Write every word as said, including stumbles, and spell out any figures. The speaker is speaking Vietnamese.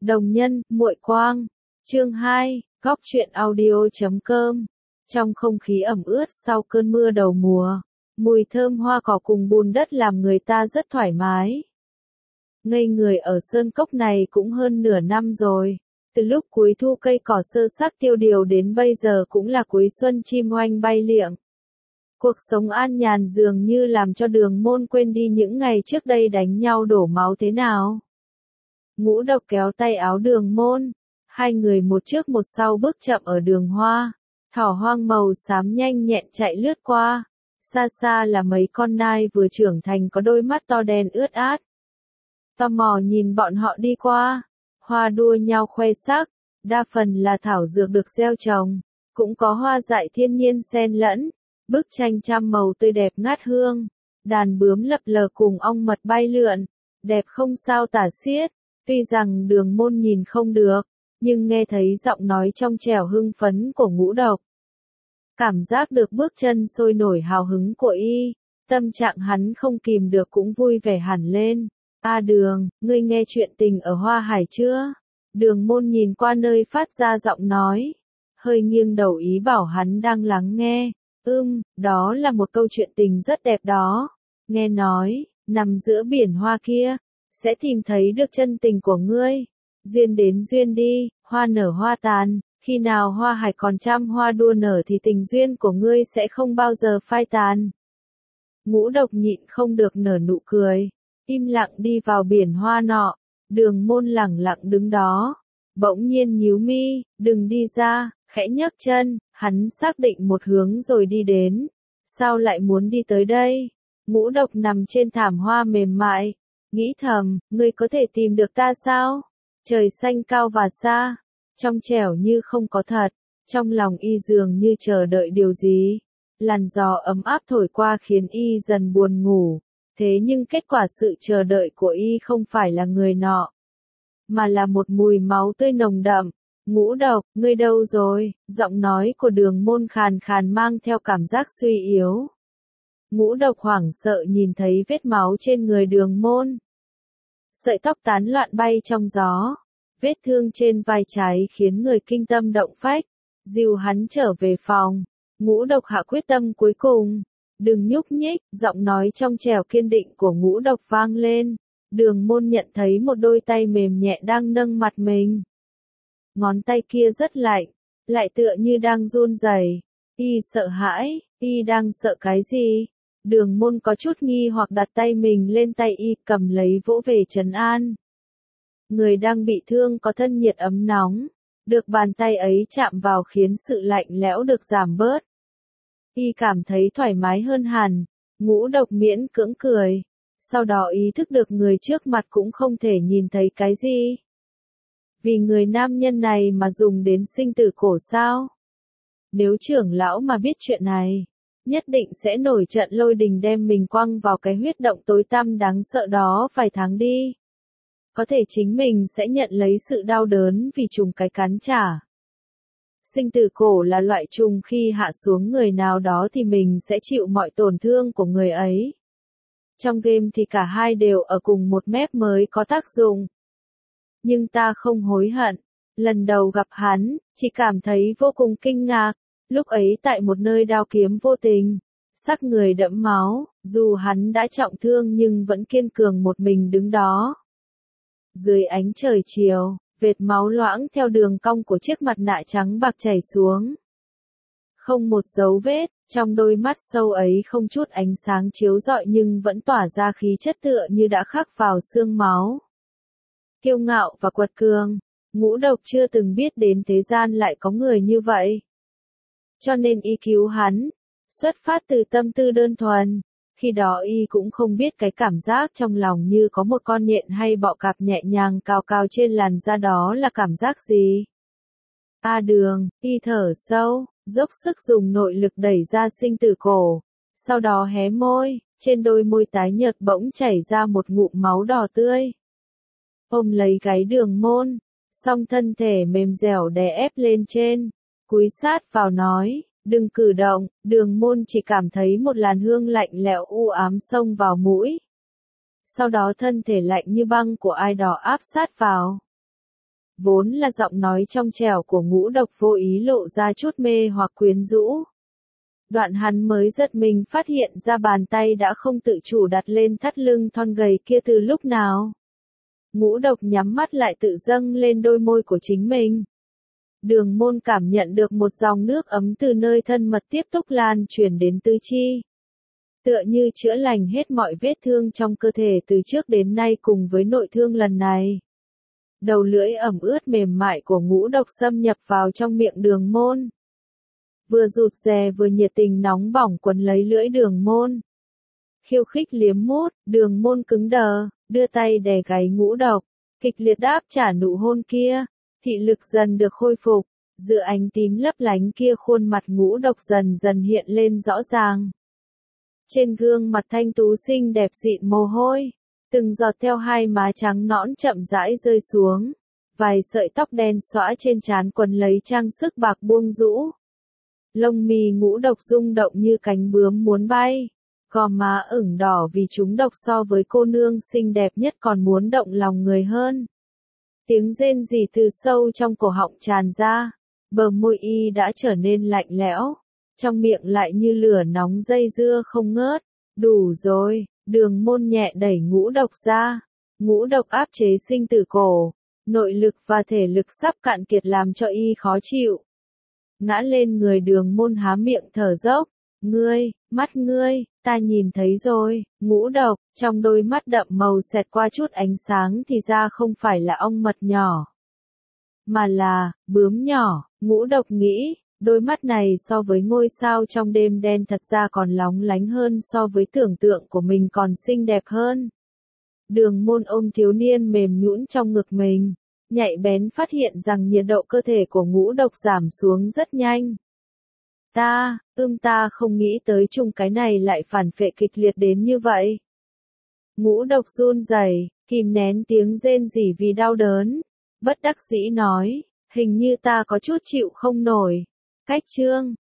Đồng nhân, muội quang. Chương hai, góc truyện audio chấm com. Trong không khí ẩm ướt sau cơn mưa đầu mùa, mùi thơm hoa cỏ cùng bùn đất làm người ta rất thoải mái. Ngây người ở sơn cốc này cũng hơn nửa năm rồi. Từ lúc cuối thu cây cỏ sơ xác tiêu điều đến bây giờ cũng là cuối xuân chim oanh bay liệng. Cuộc sống an nhàn dường như làm cho Đường Môn quên đi những ngày trước đây đánh nhau đổ máu thế nào. Ngũ Độc kéo tay áo Đường Môn, hai người một trước một sau bước chậm ở đường hoa, thỏ hoang màu xám nhanh nhẹn chạy lướt qua, xa xa là mấy con nai vừa trưởng thành có đôi mắt to đen ướt át. Tò mò nhìn bọn họ đi qua, hoa đua nhau khoe sắc, đa phần là thảo dược được gieo trồng, cũng có hoa dại thiên nhiên xen lẫn, bức tranh trăm màu tươi đẹp ngát hương, đàn bướm lập lờ cùng ong mật bay lượn, đẹp không sao tả xiết. Tuy rằng Đường Môn nhìn không được, nhưng nghe thấy giọng nói trong trẻo hưng phấn của Ngũ Độc. Cảm giác được bước chân sôi nổi hào hứng của y, tâm trạng hắn không kìm được cũng vui vẻ hẳn lên. A Đường, ngươi nghe chuyện tình ở Hoa Hải chưa? Đường Môn nhìn qua nơi phát ra giọng nói, hơi nghiêng đầu ý bảo hắn đang lắng nghe. Ưm, đó là một câu chuyện tình rất đẹp đó. Nghe nói, nằm giữa biển hoa kia, sẽ tìm thấy được chân tình của ngươi. Duyên đến duyên đi, hoa nở hoa tàn, khi nào Hoa Hải còn trăm hoa đua nở thì tình duyên của ngươi sẽ không bao giờ phai tàn. Ngũ Độc nhịn không được nở nụ cười, im lặng đi vào biển hoa nọ. Đường Môn lẳng lặng đứng đó, bỗng nhiên nhíu mi, đừng đi ra, khẽ nhấc chân, hắn xác định một hướng rồi đi đến. Sao lại muốn đi tới đây? Ngũ Độc nằm trên thảm hoa mềm mại, nghĩ thầm, ngươi có thể tìm được ta sao? Trời xanh cao và xa, trong trẻo như không có thật, trong lòng y dường như chờ đợi điều gì. Làn gió ấm áp thổi qua khiến y dần buồn ngủ, thế nhưng kết quả sự chờ đợi của y không phải là người nọ, mà là một mùi máu tươi nồng đậm. Ngũ Độc, ngươi đâu rồi? Giọng nói của Đường Môn khàn khàn mang theo cảm giác suy yếu. Ngũ Độc hoảng sợ nhìn thấy vết máu trên người Đường Môn. Sợi tóc tán loạn bay trong gió, vết thương trên vai trái khiến người kinh tâm động phách. Dìu hắn trở về phòng, Ngũ Độc hạ quyết tâm cuối cùng. Đừng nhúc nhích, giọng nói trong trẻo kiên định của Ngũ Độc vang lên. Đường Môn nhận thấy một đôi tay mềm nhẹ đang nâng mặt mình. Ngón tay kia rất lạnh, lại tựa như đang run rẩy. Y sợ hãi, y đang sợ cái gì? Đường Môn có chút nghi hoặc đặt tay mình lên tay y, cầm lấy vỗ về trấn an. Người đang bị thương có thân nhiệt ấm nóng, được bàn tay ấy chạm vào khiến sự lạnh lẽo được giảm bớt. Y cảm thấy thoải mái hơn hẳn. Ngũ Độc miễn cưỡng cười, sau đó ý thức được người trước mặt cũng không thể nhìn thấy cái gì. Vì người nam nhân này mà dùng đến sinh tử cổ sao? Nếu trưởng lão mà biết chuyện này, nhất định sẽ nổi trận lôi đình đem mình quăng vào cái huyết động tối tăm đáng sợ đó vài tháng đi. Có thể chính mình sẽ nhận lấy sự đau đớn vì trùng cái cắn trả. Sinh tử cổ là loại trùng khi hạ xuống người nào đó thì mình sẽ chịu mọi tổn thương của người ấy. Trong game thì cả hai đều ở cùng một mép mới có tác dụng. Nhưng ta không hối hận. Lần đầu gặp hắn, chỉ cảm thấy vô cùng kinh ngạc. Lúc ấy tại một nơi đao kiếm vô tình, sắc người đẫm máu, dù hắn đã trọng thương nhưng vẫn kiên cường một mình đứng đó. Dưới ánh trời chiều, vệt máu loãng theo đường cong của chiếc mặt nạ trắng bạc chảy xuống. Không một dấu vết, trong đôi mắt sâu ấy không chút ánh sáng chiếu rọi nhưng vẫn tỏa ra khí chất tựa như đã khắc vào xương máu. Kiêu ngạo và quật cường, Ngũ Độc chưa từng biết đến thế gian lại có người như vậy. Cho nên y cứu hắn, xuất phát từ tâm tư đơn thuần. Khi đó y cũng không biết cái cảm giác trong lòng như có một con nhện hay bọ cạp nhẹ nhàng cào cào trên làn da đó là cảm giác gì. A Đường, y thở sâu, dốc sức dùng nội lực đẩy ra sinh tử cổ. Sau đó hé môi, trên đôi môi tái nhợt bỗng chảy ra một ngụm máu đỏ tươi. Ôm lấy gáy Đường Môn, song thân thể mềm dẻo đè ép lên trên, cúi sát vào nói, đừng cử động. Đường Môn chỉ cảm thấy một làn hương lạnh lẽo u ám xông vào mũi. Sau đó thân thể lạnh như băng của ai đó áp sát vào. vốn là giọng nói trong trẻo của Ngũ Độc vô ý lộ ra chút mê hoặc quyến rũ. Đoạn hắn mới giật mình phát hiện ra bàn tay đã không tự chủ đặt lên thắt lưng thon gầy kia từ lúc nào. Ngũ Độc nhắm mắt lại tự dâng lên đôi môi của chính mình. Đường Môn cảm nhận được một dòng nước ấm từ nơi thân mật tiếp tục lan truyền đến tứ chi. Tựa như chữa lành hết mọi vết thương trong cơ thể từ trước đến nay cùng với nội thương lần này. Đầu lưỡi ẩm ướt mềm mại của Ngũ Độc xâm nhập vào trong miệng Đường Môn. Vừa rụt rè vừa nhiệt tình nóng bỏng quấn lấy lưỡi Đường Môn. Khiêu khích liếm mút, Đường Môn cứng đờ, đưa tay đè gáy Ngũ Độc, kịch liệt đáp trả nụ hôn kia. Thị lực dần được khôi phục, giữa ánh tím lấp lánh kia khuôn mặt Ngũ Độc dần dần hiện lên rõ ràng. Trên gương mặt thanh tú xinh đẹp dịn mồ hôi, từng giọt theo hai má trắng nõn chậm rãi rơi xuống, vài sợi tóc đen xõa trên trán quấn lấy trang sức bạc buông rũ. Lông mi Ngũ Độc rung động như cánh bướm muốn bay, gò má ửng đỏ vì chúng độc so với cô nương xinh đẹp nhất còn muốn động lòng người hơn. Tiếng rên rỉ từ sâu trong cổ họng tràn ra, bờ môi y đã trở nên lạnh lẽo, trong miệng lại như lửa nóng dây dưa không ngớt. Đủ rồi, Đường Môn nhẹ đẩy Ngũ Độc ra. Ngũ Độc áp chế sinh tử cổ, nội lực và thể lực sắp cạn kiệt làm cho y khó chịu. Ngã lên người Đường Môn há miệng thở dốc. Ngươi, mắt ngươi, ta nhìn thấy rồi. Ngũ Độc, trong đôi mắt đậm màu xẹt qua chút ánh sáng thì ra không phải là ong mật nhỏ, mà là bướm nhỏ. Ngũ Độc nghĩ, đôi mắt này so với ngôi sao trong đêm đen thật ra còn lóng lánh hơn, so với tưởng tượng của mình còn xinh đẹp hơn. Đường Môn ôm thiếu niên mềm nhũn trong ngực mình, nhạy bén phát hiện rằng nhiệt độ cơ thể của Ngũ Độc giảm xuống rất nhanh. Ta, ưm ta không nghĩ tới chung cái này lại phản phệ kịch liệt đến như vậy. Ngũ Độc run rẩy, kìm nén tiếng rên rỉ vì đau đớn, bất đắc dĩ nói, hình như ta có chút chịu không nổi. Cách chương